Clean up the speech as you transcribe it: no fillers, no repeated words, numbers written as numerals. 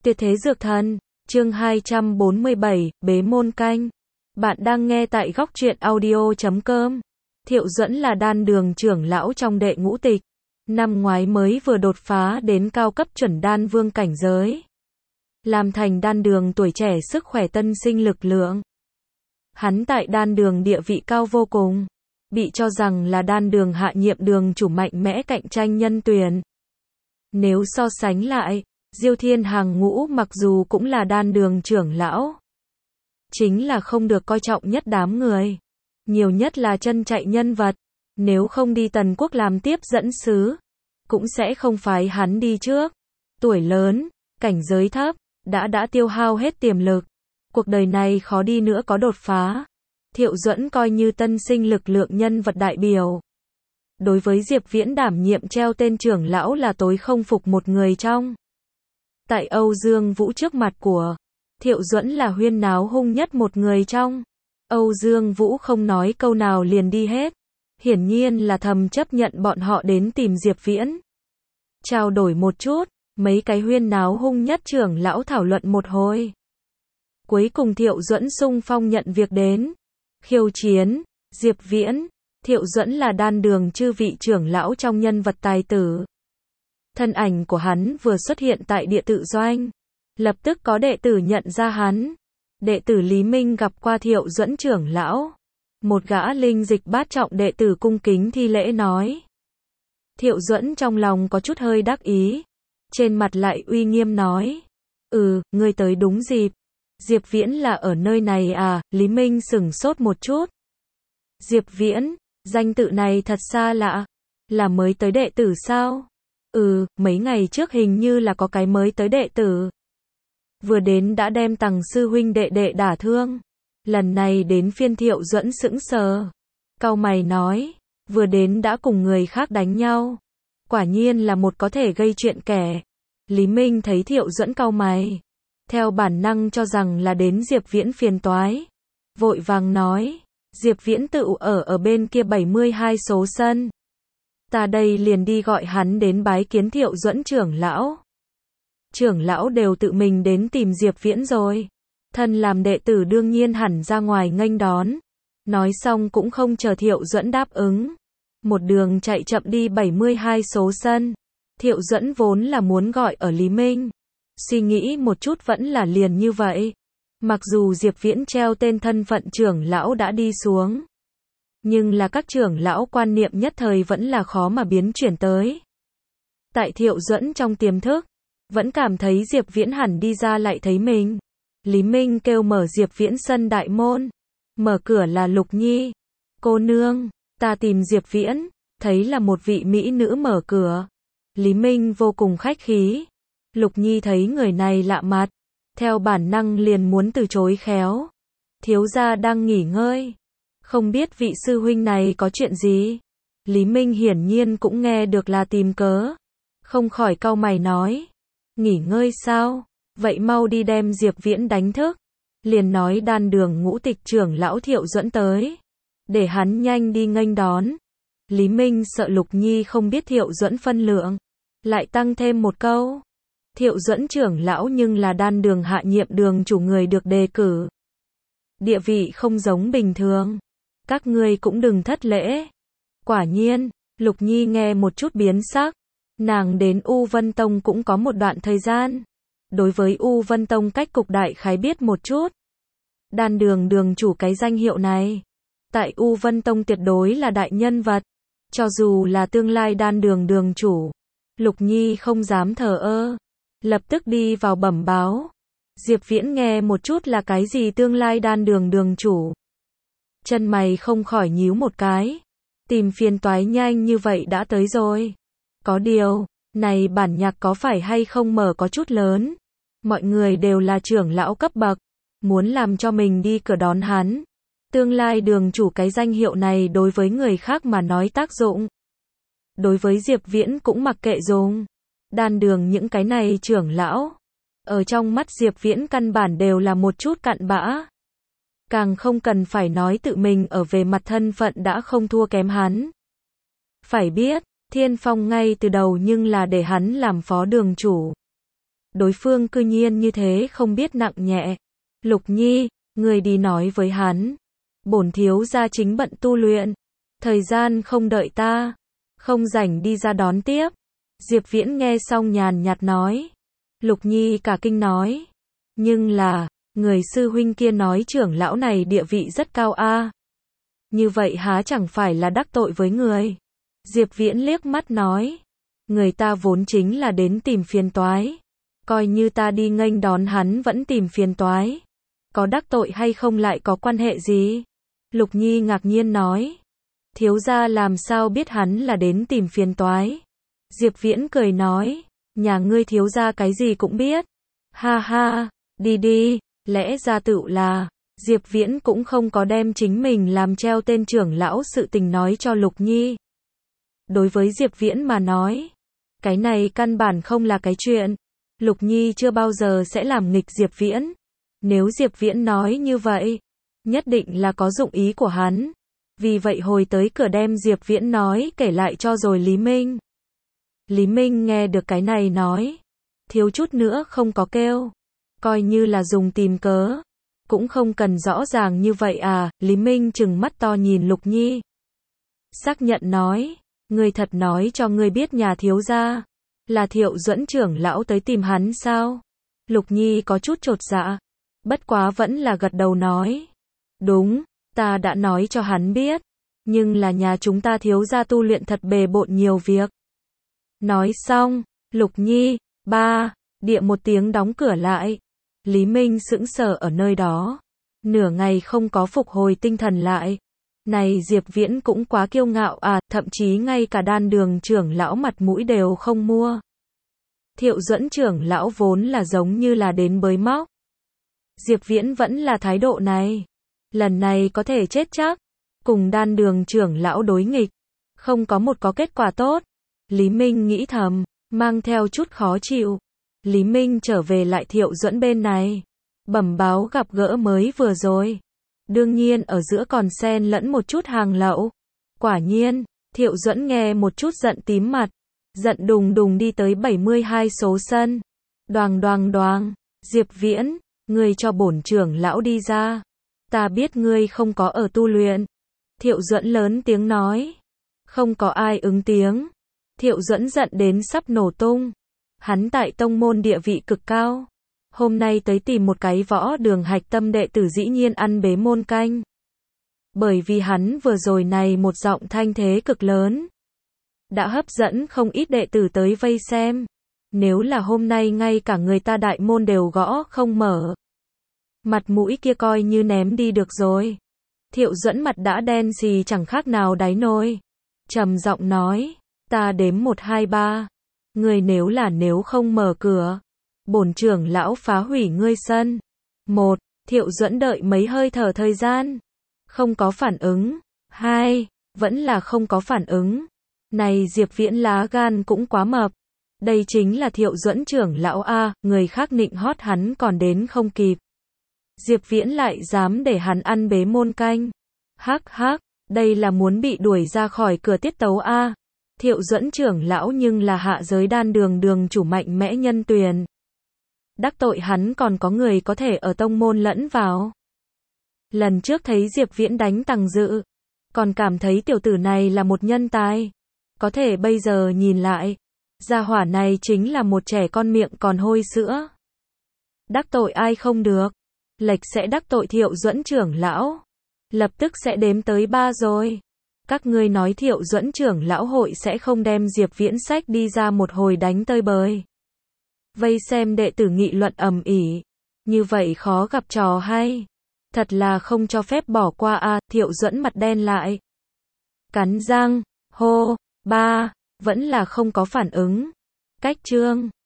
Tuyệt thế dược thần, chương 247, bế môn canh. Bạn đang nghe tại góc truyện audio.com. Thiệu Duẫn là đan đường trưởng lão trong đệ ngũ tịch. Năm ngoái mới vừa đột phá đến cao cấp chuẩn đan vương cảnh giới. Làm thành đan đường tuổi trẻ sức khỏe tân sinh lực lượng. Hắn tại đan đường địa vị cao vô cùng. Bị cho rằng là đan đường hạ nhiệm đường chủ mạnh mẽ cạnh tranh nhân tuyển. Nếu so sánh lại, Diêu Thiên hàng ngũ mặc dù cũng là đan đường trưởng lão, chính là không được coi trọng nhất đám người. Nhiều nhất là chân chạy nhân vật. Nếu không đi Tần Quốc làm tiếp dẫn sứ, cũng sẽ không phái hắn đi trước. Tuổi lớn, cảnh giới thấp, đã tiêu hao hết tiềm lực. Cuộc đời này khó đi nữa có đột phá. Thiệu Duẫn coi như tân sinh lực lượng nhân vật đại biểu. Đối với Diệp Viễn đảm nhiệm treo tên trưởng lão là tối không phục một người trong. Tại Âu Dương Vũ trước mặt của Thiệu Duẫn là huyên náo hung nhất một người trong. Âu Dương Vũ không nói câu nào liền đi hết. Hiển nhiên là thầm chấp nhận bọn họ đến tìm Diệp Viễn. Trao đổi một chút, mấy cái huyên náo hung nhất trưởng lão thảo luận một hồi. Cuối cùng Thiệu Duẫn xung phong nhận việc đến. Khiêu chiến, Diệp Viễn. Thiệu Duẫn là đan đường chư vị trưởng lão trong nhân vật tài tử. Thân ảnh của hắn vừa xuất hiện tại địa tự doanh. Lập tức có đệ tử nhận ra hắn. Đệ tử Lý Minh gặp qua Thiệu Duẫn trưởng lão. Một gã linh dịch bát trọng đệ tử cung kính thi lễ nói. Thiệu Duẫn trong lòng có chút hơi đắc ý. Trên mặt lại uy nghiêm nói. Ngươi tới đúng dịp. Diệp Viễn là ở nơi này à? Lý Minh sửng sốt một chút. Diệp Viễn, danh tự này thật xa lạ. Là mới tới đệ tử sao? Mấy ngày trước hình như là có cái mới tới đệ tử. Vừa đến đã đem Tằng sư huynh đệ đệ đả thương. Lần này đến phiên Thiệu Duẫn sững sờ. Cau mày nói, vừa đến đã cùng người khác đánh nhau. Quả nhiên là một có thể gây chuyện kẻ. Lý Minh thấy Thiệu Duẫn cau mày, theo bản năng cho rằng là đến Diệp Viễn phiền toái. Vội vàng nói, Diệp Viễn tự ở bên kia 72 số sân. Ta đây liền đi gọi hắn đến bái kiến Thiệu Duẫn trưởng lão. Trưởng lão đều tự mình đến tìm Diệp Viễn rồi. Thân làm đệ tử đương nhiên hẳn ra ngoài nghênh đón. Nói xong cũng không chờ Thiệu Duẫn đáp ứng. Một đường chạy chậm đi 72 số sân. Thiệu Duẫn vốn là muốn gọi ở Lý Minh. Suy nghĩ một chút vẫn là liền như vậy. Mặc dù Diệp Viễn treo tên thân phận trưởng lão đã đi xuống. Nhưng là các trưởng lão quan niệm nhất thời vẫn là khó mà biến chuyển tới. Tại Thiệu Duẫn trong tiềm thức, vẫn cảm thấy Diệp Viễn hẳn đi ra lại thấy mình. Lý Minh kêu mở Diệp Viễn sân đại môn. Mở cửa là Lục Nhi. Cô nương, ta tìm Diệp Viễn. Thấy là một vị mỹ nữ mở cửa. Lý Minh vô cùng khách khí. Lục Nhi thấy người này lạ mặt. Theo bản năng liền muốn từ chối khéo. Thiếu gia đang nghỉ ngơi. Không biết vị sư huynh này có chuyện gì. Lý Minh hiển nhiên cũng nghe được là tìm cớ. Không khỏi cau mày nói. Nghỉ ngơi sao? Vậy mau đi đem Diệp Viễn đánh thức. Liền nói đan đường ngũ tịch trưởng lão Thiệu Duẫn tới. Để hắn nhanh đi nghênh đón. Lý Minh sợ Lục Nhi không biết Thiệu Duẫn phân lượng. Lại tăng thêm một câu. Thiệu Duẫn trưởng lão nhưng là đan đường hạ nhiệm đường chủ người được đề cử. Địa vị không giống bình thường. Các ngươi cũng đừng thất lễ. Quả nhiên, Lục Nhi nghe một chút biến sắc. Nàng đến U Vân Tông cũng có một đoạn thời gian. Đối với U Vân Tông cách cục đại khái biết một chút. Đan đường đường chủ cái danh hiệu này. Tại U Vân Tông tuyệt đối là đại nhân vật. Cho dù là tương lai đan đường đường chủ. Lục Nhi không dám thờ ơ. Lập tức đi vào bẩm báo. Diệp Viễn nghe một chút là cái gì tương lai đan đường đường chủ. Chân mày không khỏi nhíu một cái. Tìm phiền toái nhanh như vậy đã tới rồi. Có điều, này bản nhạc có phải hay không mở có chút lớn. Mọi người đều là trưởng lão cấp bậc. Muốn làm cho mình đi cửa đón hắn. Tương lai đường chủ cái danh hiệu này đối với người khác mà nói tác dụng. Đối với Diệp Viễn cũng mặc kệ dùng. Đan đường những cái này trưởng lão. Ở trong mắt Diệp Viễn căn bản đều là một chút cặn bã. Càng không cần phải nói tự mình ở về mặt thân phận đã không thua kém hắn. Phải biết, Thiên Phong ngay từ đầu nhưng là để hắn làm phó đường chủ. đối phương cư nhiên như thế không biết nặng nhẹ. Lục Nhi, người đi nói với hắn. Bổn thiếu gia chính bận tu luyện. Thời gian không đợi ta. Không rảnh đi ra đón tiếp. Diệp Viễn nghe xong nhàn nhạt nói. Lục Nhi cả kinh nói. Nhưng là, người sư huynh kia nói trưởng lão này địa vị rất cao a. Như vậy há chẳng phải là đắc tội với người. Diệp Viễn liếc mắt nói. Người ta vốn chính là đến tìm phiền toái. Coi như ta đi nghênh đón hắn vẫn tìm phiền toái. Có đắc tội hay không lại có quan hệ gì? Lục Nhi ngạc nhiên nói. Thiếu gia làm sao biết hắn là đến tìm phiền toái? Diệp Viễn cười nói. Nhà ngươi thiếu gia cái gì cũng biết. Ha ha, đi đi, lẽ ra tựu là. Diệp Viễn cũng không có đem chính mình làm treo tên trưởng lão sự tình nói cho Lục Nhi. Đối với Diệp Viễn mà nói, cái này căn bản không là cái chuyện. Lục Nhi chưa bao giờ sẽ làm nghịch Diệp Viễn. Nếu Diệp Viễn nói như vậy, nhất định là có dụng ý của hắn. Vì vậy hồi tới cửa đem Diệp Viễn nói kể lại cho rồi Lý Minh. Lý Minh nghe được cái này nói, thiếu chút nữa không có kêu. Coi như là dùng tìm cớ. Cũng không cần rõ ràng như vậy à, Lý Minh trừng mắt to nhìn Lục Nhi. Xác nhận nói, ngươi thật nói cho ngươi biết nhà thiếu gia là Thiệu Duẫn trưởng lão tới tìm hắn sao? Lục Nhi có chút chột dạ, bất quá vẫn là gật đầu nói. Đúng, ta đã nói cho hắn biết, nhưng là nhà chúng ta thiếu gia tu luyện thật bề bộn nhiều việc. Nói xong, Lục Nhi, địa một tiếng đóng cửa lại. Lý Minh sững sờ ở nơi đó, nửa ngày không có phục hồi tinh thần lại. Này Diệp Viễn cũng quá kiêu ngạo à, thậm chí ngay cả Đan Đường trưởng lão mặt mũi đều không mua. Thiệu Duẫn trưởng lão vốn là giống như là đến bới móc. Diệp Viễn vẫn là thái độ này. Lần này có thể chết chắc. Cùng Đan Đường trưởng lão đối nghịch. Không có một có kết quả tốt. Lý Minh nghĩ thầm, mang theo chút khó chịu. Lý Minh trở về lại Thiệu Duẫn bên này. Bẩm báo gặp gỡ mới vừa rồi. Đương nhiên ở giữa còn xen lẫn một chút hàng lậu. Quả nhiên, Thiệu Duẫn nghe một chút giận tím mặt. Giận đùng đùng đi tới 72 số sân. Đoàng đoàng đoàng. Diệp Viễn, ngươi cho bổn trưởng lão đi ra. Ta biết ngươi không có ở tu luyện. Thiệu Duẫn lớn tiếng nói. Không có ai ứng tiếng. Thiệu Duẫn giận đến sắp nổ tung. Hắn tại tông môn địa vị cực cao. Hôm nay tới tìm một cái võ đường hạch tâm đệ tử dĩ nhiên ăn bế môn canh. Bởi vì hắn vừa rồi này một giọng thanh thế cực lớn. Đã hấp dẫn không ít đệ tử tới vây xem. Nếu là hôm nay ngay cả người ta đại môn đều gõ không mở. Mặt mũi kia coi như ném đi được rồi. Thiệu Duẫn mặt đã đen xì chẳng khác nào đáy nồi. Trầm giọng nói, ta đếm 1 2 3. Ngươi nếu không mở cửa, bổn trưởng lão phá hủy ngươi sân. 1. Thiệu Duẫn đợi mấy hơi thở thời gian. Không có phản ứng. 2. Vẫn là không có phản ứng. Này Diệp Viễn lá gan cũng quá mập. Đây chính là Thiệu Duẫn trưởng lão A, người khác nịnh hót hắn còn đến không kịp. Diệp Viễn lại dám để hắn ăn bế môn canh. Hắc hắc, đây là muốn bị đuổi ra khỏi cửa tiết tấu A. Thiệu Duẫn trưởng lão nhưng là hạ giới Đan Đường đường chủ mạnh mẽ nhân tuyền. Đắc tội hắn còn có người có thể ở tông môn lẫn vào. Lần trước thấy Diệp Viễn đánh Tằng Dự, còn cảm thấy tiểu tử này là một nhân tài. Có thể bây giờ nhìn lại, gia hỏa này chính là một trẻ con miệng còn hôi sữa. Đắc tội ai không được, lệch sẽ đắc tội Thiệu Duẫn trưởng lão. Lập tức sẽ đếm tới 3 rồi. Các ngươi nói Thiệu Duẫn trưởng lão hội sẽ không đem Diệp Viễn sách đi ra một hồi đánh tơi bời. Vây xem đệ tử nghị luận ầm ĩ. Như vậy khó gặp trò hay. Thật là không cho phép bỏ qua a. Thiệu Duẫn mặt đen lại. Cắn răng, hô, 3, vẫn là không có phản ứng. Cách chương